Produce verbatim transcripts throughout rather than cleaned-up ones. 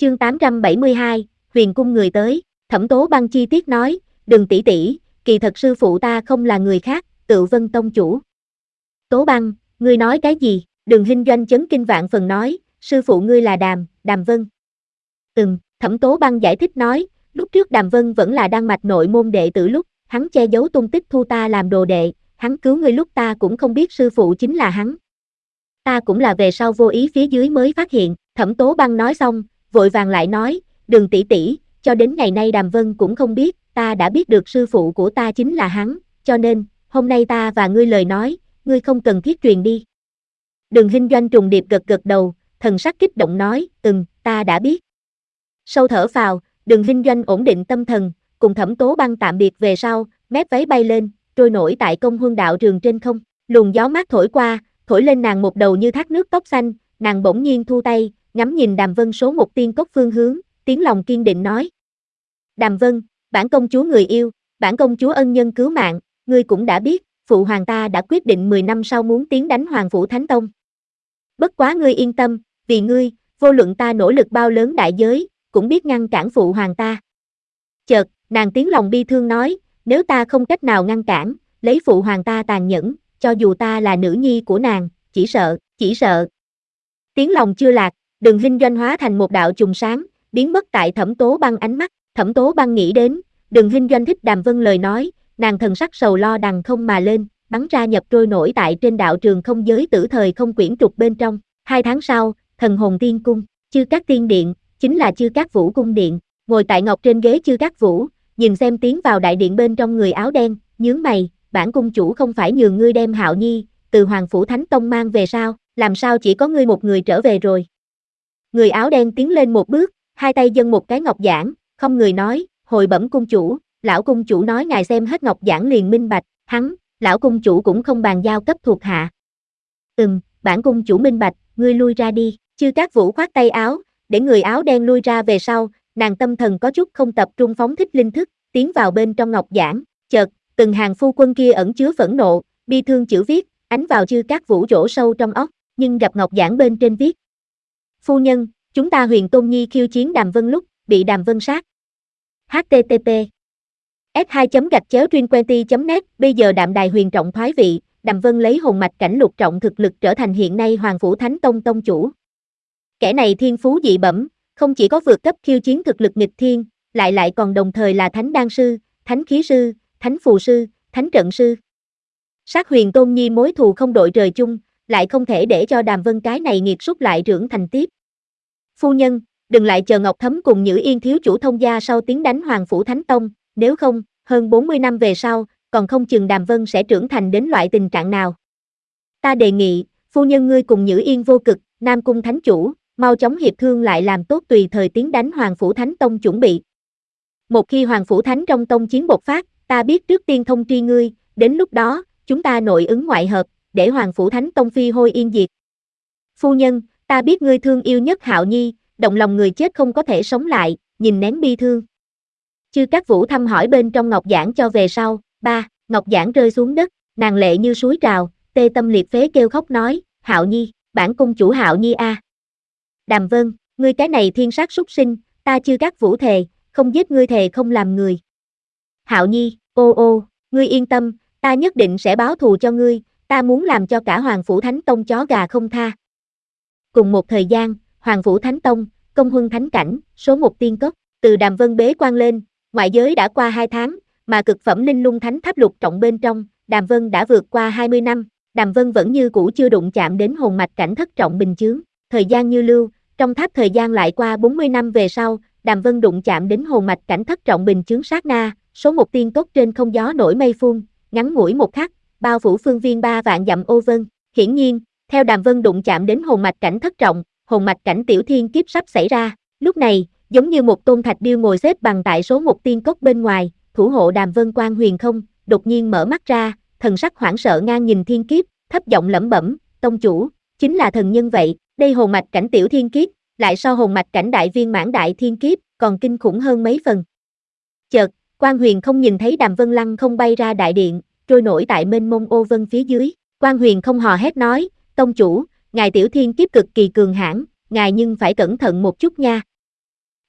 Chương tám trăm bảy mươi hai, Huyền cung người tới, Thẩm Tố Băng chi tiết nói, Đừng tỷ tỷ, kỳ thật sư phụ ta không là người khác, Tự Vân tông chủ. Tố Băng, ngươi nói cái gì? Đường Hinh Doanh chấn kinh vạn phần nói, sư phụ ngươi là Đàm, Đàm Vân. Ừm, Thẩm Tố Băng giải thích nói, lúc trước Đàm Vân vẫn là Đan Mạch nội môn đệ tử lúc, hắn che giấu tung tích thu ta làm đồ đệ, hắn cứu ngươi lúc ta cũng không biết sư phụ chính là hắn. Ta cũng là về sau vô ý phía dưới mới phát hiện, Thẩm Tố Băng nói xong, vội vàng lại nói, Đường tỷ tỷ, cho đến ngày nay Đàm Vân cũng không biết, ta đã biết được sư phụ của ta chính là hắn, cho nên, hôm nay ta và ngươi lời nói, ngươi không cần thiết truyền đi. Đường Hinh Doanh trùng điệp gật gật đầu, thần sắc kích động nói, ừm, ta đã biết. Sâu thở phào, Đường Hinh Doanh ổn định tâm thần, cùng Thẩm Tố Băng tạm biệt về sau, mép váy bay lên, trôi nổi tại Công Huân đạo trường trên không, luồng gió mát thổi qua, thổi lên nàng một đầu như thác nước tóc xanh, nàng bỗng nhiên thu tay, ngắm nhìn Đàm Vân số một tiên cốc phương hướng, tiếng lòng kiên định nói. Đàm Vân, bản công chúa người yêu, bản công chúa ân nhân cứu mạng, ngươi cũng đã biết, phụ hoàng ta đã quyết định mười năm sau muốn tiến đánh Hoàng Phủ Thánh Tông. Bất quá ngươi yên tâm, vì ngươi, vô luận ta nỗ lực bao lớn đại giới, cũng biết ngăn cản phụ hoàng ta. Chợt, nàng tiếng lòng bi thương nói, nếu ta không cách nào ngăn cản, lấy phụ hoàng ta tàn nhẫn, cho dù ta là nữ nhi của nàng, chỉ sợ, chỉ sợ. Tiếng lòng chưa lạc, Đường Hinh Doanh hóa thành một đạo chùm sáng, biến mất tại Thẩm Tố Băng ánh mắt, Thẩm Tố Băng nghĩ đến, Đường Hinh Doanh thích Đàm Vân lời nói, nàng thần sắc sầu lo đằng không mà lên, bắn ra nhập trôi nổi tại trên đạo trường không giới tử thời không quyển trục bên trong. Hai tháng sau, Thần Hồn Tiên Cung, Chư Cát Tiên Điện, chính là Chư Cát Vũ cung điện, ngồi tại ngọc trên ghế Chư Cát Vũ, nhìn xem tiến vào đại điện bên trong người áo đen, nhướng mày, bản cung chủ không phải nhường ngươi đem Hạo Nhi từ Hoàng Phủ Thánh Tông mang về sao, làm sao chỉ có ngươi một người trở về rồi? Người áo đen tiến lên một bước, hai tay dâng một cái ngọc giản, không người nói, hồi bẩm cung chủ, lão cung chủ nói ngài xem hết ngọc giản liền minh bạch, hắn, lão cung chủ cũng không bàn giao cấp thuộc hạ. Ừm, bản cung chủ minh bạch, ngươi lui ra đi. Chư Cát Vũ khoát tay áo, để người áo đen lui ra về sau, nàng tâm thần có chút không tập trung phóng thích linh thức, tiến vào bên trong ngọc giản, chợt, từng hàng phu quân kia ẩn chứa phẫn nộ, bi thương chữ viết, ánh vào Chư Cát Vũ rỗ sâu trong óc, nhưng gặp ngọc giản bên trên viết. Phu nhân, chúng ta Huyền Tôn Nhi khiêu chiến Đàm Vân lúc, bị Đàm Vân sát. H T T P S hai gạch chéo trinquenti chấm net Bây giờ Đạm Đài huyền trọng thoái vị, Đàm Vân lấy hồn mạch cảnh lục trọng thực lực trở thành hiện nay Hoàng Phủ Thánh Tông tông chủ. Kẻ này thiên phú dị bẩm, không chỉ có vượt cấp khiêu chiến thực lực nghịch thiên, lại lại còn đồng thời là thánh đan sư, thánh khí sư, thánh phù sư, thánh trận sư. Sát Huyền Tôn Nhi mối thù không đội trời chung, lại không thể để cho Đàm Vân cái này nghiệt súc lại trưởng thành tiếp. Phu nhân, đừng lại chờ Ngọc Thấm cùng Nhữ Yên thiếu chủ thông gia sau tiến đánh Hoàng Phủ Thánh Tông, nếu không, hơn bốn mươi năm về sau, còn không chừng Đàm Vân sẽ trưởng thành đến loại tình trạng nào. Ta đề nghị, phu nhân ngươi cùng Nhữ Yên vô cực, Nam Cung Thánh chủ, mau chóng hiệp thương lại làm tốt tùy thời tiến đánh Hoàng Phủ Thánh Tông chuẩn bị. Một khi Hoàng Phủ Thánh trong tông chiến bộc phát, ta biết trước tiên thông tri ngươi, đến lúc đó, chúng ta nội ứng ngoại hợp, để Hoàng Phủ Thánh Tông phi hôi yên diệt. Phu nhân, ta biết ngươi thương yêu nhất Hạo Nhi, động lòng người chết không có thể sống lại, nhìn nén bi thương. Chư Cát Vũ thăm hỏi bên trong ngọc giản cho về sau, ba, ngọc giản rơi xuống đất, nàng lệ như suối trào, tê tâm liệt phế kêu khóc nói, Hạo Nhi, bản cung chủ Hạo Nhi a. À. Đàm Vân, ngươi cái này thiên sát súc sinh, ta Chư Cát Vũ thề, không giết ngươi thề không làm người. Hạo Nhi, ô ô, ngươi yên tâm, ta nhất định sẽ báo thù cho ngươi, ta muốn làm cho cả Hoàng Phủ Thánh Tông chó gà không tha. Cùng một thời gian, Hoàng Phủ Thánh Tông, Công Huân Thánh Cảnh, số một tiên cốc, từ Đàm Vân bế quan lên, ngoại giới đã qua hai tháng, mà cực phẩm linh lung thánh tháp lục trọng bên trong, Đàm Vân đã vượt qua hai mươi năm, Đàm Vân vẫn như cũ chưa đụng chạm đến hồn mạch cảnh thất trọng bình chướng, thời gian như lưu, trong tháp thời gian lại qua bốn mươi năm về sau, Đàm Vân đụng chạm đến hồn mạch cảnh thất trọng bình chướng sát na, số một tiên cốc trên không gió nổi mây phun, ngắn ngủi một khắc, bao phủ phương viên ba vạn dặm ô vân, hiển nhiên, theo Đàm Vân đụng chạm đến hồn mạch cảnh thất trọng, hồn mạch cảnh tiểu thiên kiếp sắp xảy ra, lúc này, giống như một tôn thạch điêu ngồi xếp bằng tại số một tiên cốc bên ngoài, thủ hộ Đàm Vân quan huyền không, đột nhiên mở mắt ra, thần sắc hoảng sợ ngang nhìn thiên kiếp, thấp giọng lẩm bẩm, tông chủ, chính là thần nhân vậy, đây hồn mạch cảnh tiểu thiên kiếp, lại so hồn mạch cảnh đại viên mãn đại thiên kiếp, còn kinh khủng hơn mấy phần. Chợt, quan huyền không nhìn thấy Đàm Vân lăng không bay ra đại điện, trôi nổi tại mênh mông ô vân phía dưới, quan huyền không hò hét nói, tông chủ, ngài tiểu thiên kiếp cực kỳ cường hãn, ngài nhưng phải cẩn thận một chút nha.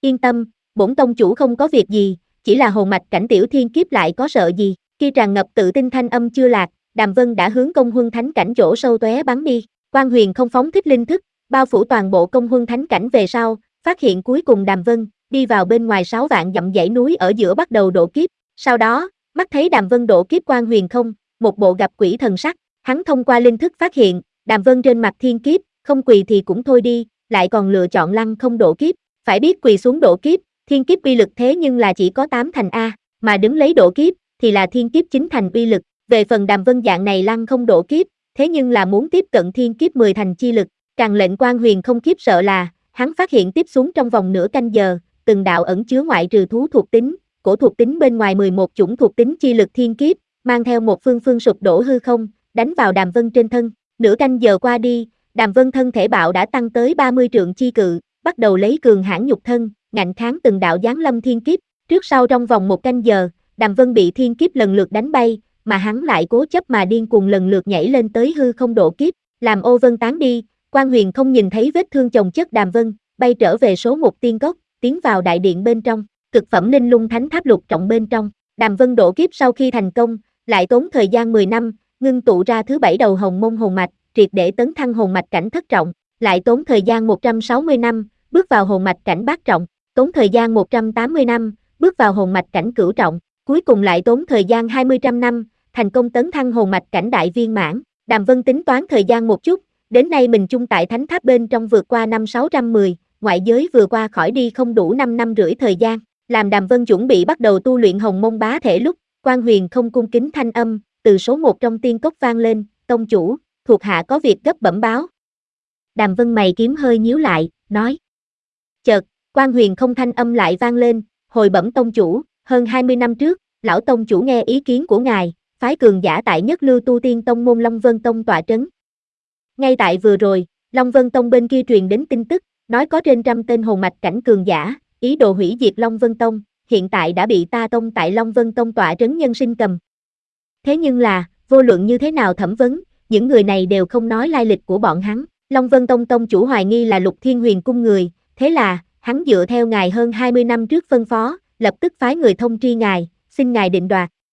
Yên tâm, bổn tông chủ không có việc gì, chỉ là hồn mạch cảnh tiểu thiên kiếp lại có sợ gì. Khi tràn ngập tự tin thanh âm chưa lạc, Đàm Vân đã hướng công huân thánh cảnh chỗ sâu tóe bắn đi. Quan Huyền không phóng thích linh thức, bao phủ toàn bộ công huân thánh cảnh về sau, phát hiện cuối cùng Đàm Vân đi vào bên ngoài sáu vạn dặm dãy núi ở giữa bắt đầu độ kiếp. Sau đó, mắt thấy Đàm Vân độ kiếp Quan Huyền không, một bộ gặp quỷ thần sắc, hắn thông qua linh thức phát hiện, Đàm Vân trên mặt thiên kiếp, không quỳ thì cũng thôi đi, lại còn lựa chọn lăng không độ kiếp. Phải biết quỳ xuống độ kiếp, thiên kiếp uy lực thế nhưng là chỉ có tám thành A, mà đứng lấy độ kiếp, thì là thiên kiếp chín thành uy lực. Về phần Đàm Vân dạng này lăng không độ kiếp, thế nhưng là muốn tiếp cận thiên kiếp mười thành chi lực. Càng lệnh Quan Huyền không khiếp sợ là, hắn phát hiện tiếp xuống trong vòng nửa canh giờ, từng đạo ẩn chứa ngoại trừ thú thuộc tính, cổ thuộc tính bên ngoài mười một chủng thuộc tính chi lực thiên kiếp, mang theo một phương phương sụp đổ hư không, đánh vào Đàm Vân trên thân. Nửa canh giờ qua đi, Đàm Vân thân thể bạo đã tăng tới ba mươi trượng chi cự, bắt đầu lấy cường hãn nhục thân, ngạnh kháng từng đạo giáng lâm thiên kiếp. Trước sau trong vòng một canh giờ, Đàm Vân bị thiên kiếp lần lượt đánh bay, mà hắn lại cố chấp mà điên cuồng lần lượt nhảy lên tới hư không độ kiếp, làm ô vân tán đi. Quan Huyền không nhìn thấy vết thương chồng chất Đàm Vân, bay trở về số một tiên cốc, tiến vào đại điện bên trong, cực phẩm Ninh Lung Thánh Tháp lục trọng bên trong. Đàm Vân độ kiếp sau khi thành công, lại tốn thời gian mười năm, ngưng tụ ra thứ bảy đầu hồng môn hồn mạch, triệt để tấn thăng hồn mạch cảnh thất trọng, lại tốn thời gian một trăm sáu mươi năm, bước vào hồn mạch cảnh bát trọng, tốn thời gian một trăm tám mươi năm, bước vào hồn mạch cảnh cửu trọng, cuối cùng lại tốn thời gian hai mươi trăm năm, thành công tấn thăng hồn mạch cảnh đại viên mãn. Đàm Vân tính toán thời gian một chút, đến nay mình chung tại thánh tháp bên trong vượt qua năm sáu trăm mười, ngoại giới vừa qua khỏi đi không đủ năm năm rưỡi thời gian. Làm Đàm Vân chuẩn bị bắt đầu tu luyện hồng môn bá thể lúc, Quan Huyền không cung kính thanh âm, từ số một trong tiên cốc vang lên, tông chủ, thuộc hạ có việc gấp bẩm báo. Đàm Vân mày kiếm hơi nhíu lại, nói. Chợt, Quan Huyền không thanh âm lại vang lên, hồi bẩm tông chủ, hơn hai mươi năm trước, lão tông chủ nghe ý kiến của ngài, phái cường giả tại nhất lưu tu tiên tông môn Long Vân Tông tọa trấn. Ngay tại vừa rồi, Long Vân Tông bên kia truyền đến tin tức, nói có trên trăm tên hồn mạch cảnh cường giả, ý đồ hủy diệt Long Vân Tông, hiện tại đã bị ta tông tại Long Vân Tông tọa trấn nhân sinh cầm. Thế nhưng là, vô luận như thế nào thẩm vấn, những người này đều không nói lai lịch của bọn hắn. Long Vân Tông tông chủ hoài nghi là Lục Thiên Huyền cung người, thế là, hắn dựa theo ngài hơn hai mươi năm trước phân phó, lập tức phái người thông tri ngài, xin ngài định đoạt.